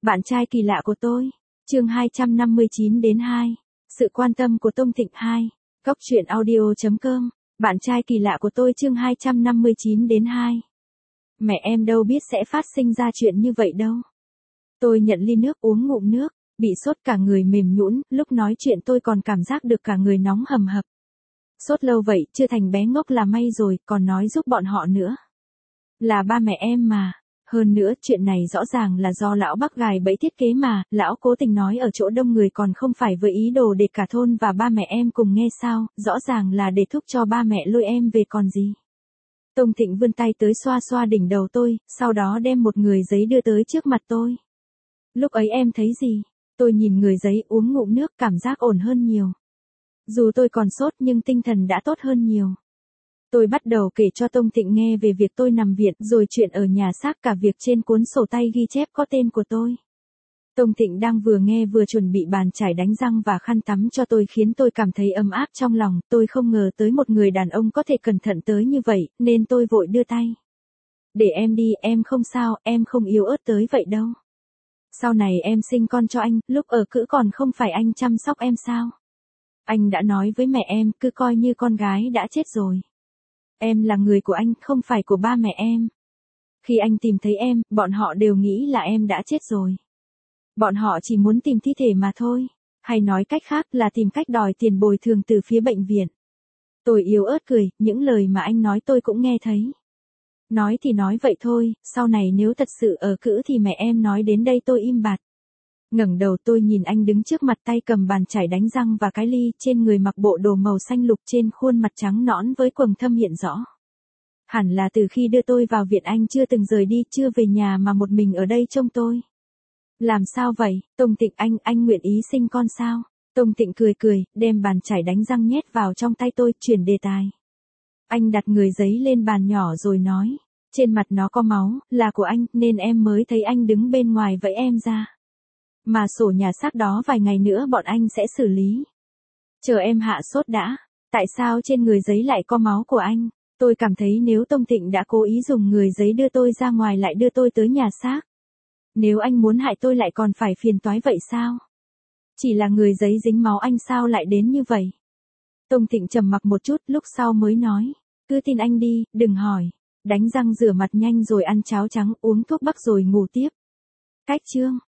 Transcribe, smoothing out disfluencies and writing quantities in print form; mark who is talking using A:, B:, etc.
A: Bạn trai kỳ lạ của tôi. Chương 259-2. Sự quan tâm của Tông Thịnh 2. Góc truyện audio.com. Bạn trai kỳ lạ của tôi chương 259-2. Mẹ em đâu biết sẽ phát sinh ra chuyện như vậy đâu. Tôi nhận ly nước uống ngụm nước, bị sốt cả người mềm nhũn, lúc nói chuyện tôi còn cảm giác được cả người nóng hầm hập. Sốt lâu vậy, chưa thành bé ngốc là may rồi, còn nói giúp bọn họ nữa. Là ba mẹ em mà. Hơn nữa, chuyện này rõ ràng là do lão Bắc gài bẫy thiết kế mà, lão cố tình nói ở chỗ đông người còn không phải với ý đồ để cả thôn và ba mẹ em cùng nghe sao, rõ ràng là để thúc cho ba mẹ lôi em về còn gì. Tông Thịnh vươn tay tới xoa xoa đỉnh đầu tôi, sau đó đem một người giấy đưa tới trước mặt tôi. Lúc ấy em thấy gì? Tôi nhìn người giấy uống ngụm nước cảm giác ổn hơn nhiều. Dù tôi còn sốt nhưng tinh thần đã tốt hơn nhiều. Tôi bắt đầu kể cho Tông Thịnh nghe về việc tôi nằm viện rồi chuyện ở nhà xác cả việc trên cuốn sổ tay ghi chép có tên của tôi. Tông Thịnh đang vừa nghe vừa chuẩn bị bàn chải đánh răng và khăn tắm cho tôi khiến tôi cảm thấy ấm áp trong lòng. Tôi không ngờ tới một người đàn ông có thể cẩn thận tới như vậy nên tôi vội đưa tay. Để em đi, em không sao, em không yếu ớt tới vậy đâu. Sau này em sinh con cho anh, lúc ở cữ còn không phải anh chăm sóc em sao? Anh đã nói với mẹ em cứ coi như con gái đã chết rồi. Em là người của anh, không phải của ba mẹ em. Khi anh tìm thấy em, bọn họ đều nghĩ là em đã chết rồi. Bọn họ chỉ muốn tìm thi thể mà thôi. Hay nói cách khác là tìm cách đòi tiền bồi thường từ phía bệnh viện. Tôi yếu ớt cười, những lời mà anh nói tôi cũng nghe thấy. Nói thì nói vậy thôi, sau này nếu thật sự ở cữ thì mẹ em nói đến đây tôi im bặt. Ngẩng đầu tôi nhìn anh đứng trước mặt tay cầm bàn chải đánh răng và cái ly, trên người mặc bộ đồ màu xanh lục, trên khuôn mặt trắng nõn với quầng thâm hiện rõ. Hẳn là từ khi đưa tôi vào viện anh chưa từng rời đi, chưa về nhà mà một mình ở đây trông tôi. Làm sao vậy, Tông Thịnh anh nguyện ý sinh con sao? Tông Thịnh cười, đem bàn chải đánh răng nhét vào trong tay tôi, chuyển đề tài. Anh đặt người giấy lên bàn nhỏ rồi nói, trên mặt nó có máu, là của anh, nên em mới thấy anh đứng bên ngoài vẫy em ra. Mà sổ nhà xác đó vài ngày nữa bọn anh sẽ xử lý. Chờ em hạ sốt đã. Tại sao trên người giấy lại có máu của anh? Tôi cảm thấy nếu Tông Thịnh đã cố ý dùng người giấy đưa tôi ra ngoài lại đưa tôi tới nhà xác. Nếu anh muốn hại tôi lại còn phải phiền toái vậy sao? Chỉ là người giấy dính máu anh sao lại đến như vậy? Tông Thịnh trầm mặc một chút lúc sau mới nói. Cứ tin anh đi, đừng hỏi. Đánh răng rửa mặt nhanh rồi ăn cháo trắng, uống thuốc bắc rồi ngủ tiếp. Cách chương.